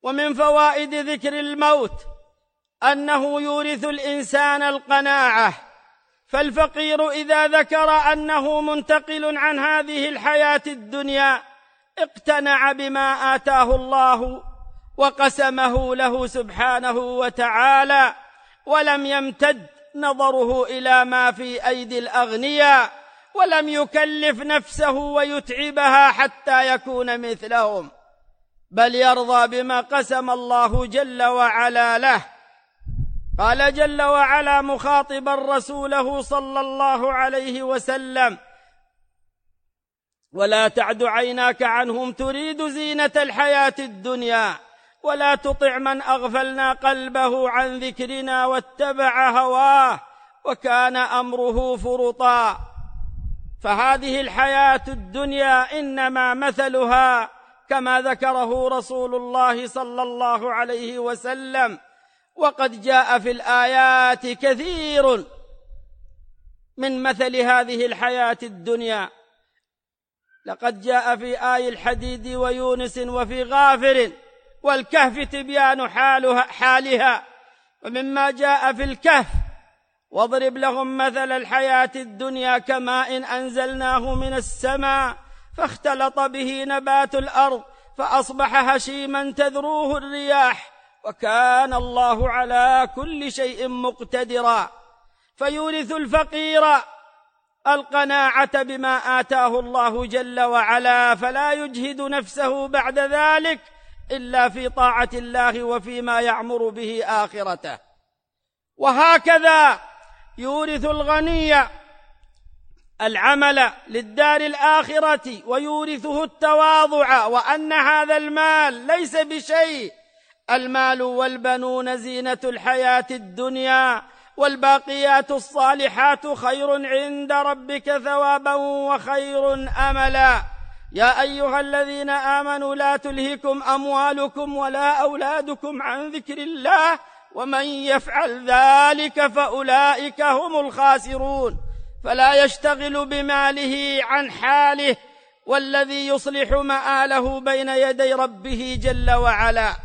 ومن فوائد ذكر الموت أنه يورث الإنسان القناعة، فالفقير إذا ذكر أنه منتقل عن هذه الحياة الدنيا اقتنع بما آتاه الله وقسمه له سبحانه وتعالى، ولم يمتد نظره إلى ما في أيدي الأغنياء، ولم يكلف نفسه ويتعبها حتى يكون مثلهم، بل يرضى بما قسم الله جل وعلا له. قال جل وعلا مخاطبا رسوله صلى الله عليه وسلم: ولا تعد عيناك عنهم تريد زينة الحياة الدنيا ولا تطع من أغفلنا قلبه عن ذكرنا واتبع هواه وكان أمره فرطا. فهذه الحياة الدنيا إنما مثلها كما ذكره رسول الله صلى الله عليه وسلم، وقد جاء في الآيات كثير من مثل هذه الحياة الدنيا. لقد جاء في آي الحديد ويونس وفي غافر والكهف تبيان حالها. ومما جاء في الكهف: واضرب لهم مثل الحياة الدنيا كماء أنزلناه من السماء فاختلط به نبات الأرض فأصبح هشيما تذروه الرياح وكان الله على كل شيء مقتدرا. فيورث الفقير القناعة بما آتاه الله جل وعلا، فلا يجهد نفسه بعد ذلك إلا في طاعة الله وفيما يعمر به آخرته. وهكذا يورث الغني العمل للدار الآخرة ويورثه التواضع، وأن هذا المال ليس بشيء. المال والبنون زينة الحياة الدنيا والباقيات الصالحات خير عند ربك ثوابا وخير أملا. يا أيها الذين آمنوا لا تلهكم أموالكم ولا أولادكم عن ذكر الله ومن يفعل ذلك فأولئك هم الخاسرون. فلا يشتغل بماله عن حاله والذي يصلح مآله بين يدي ربه جل وعلا.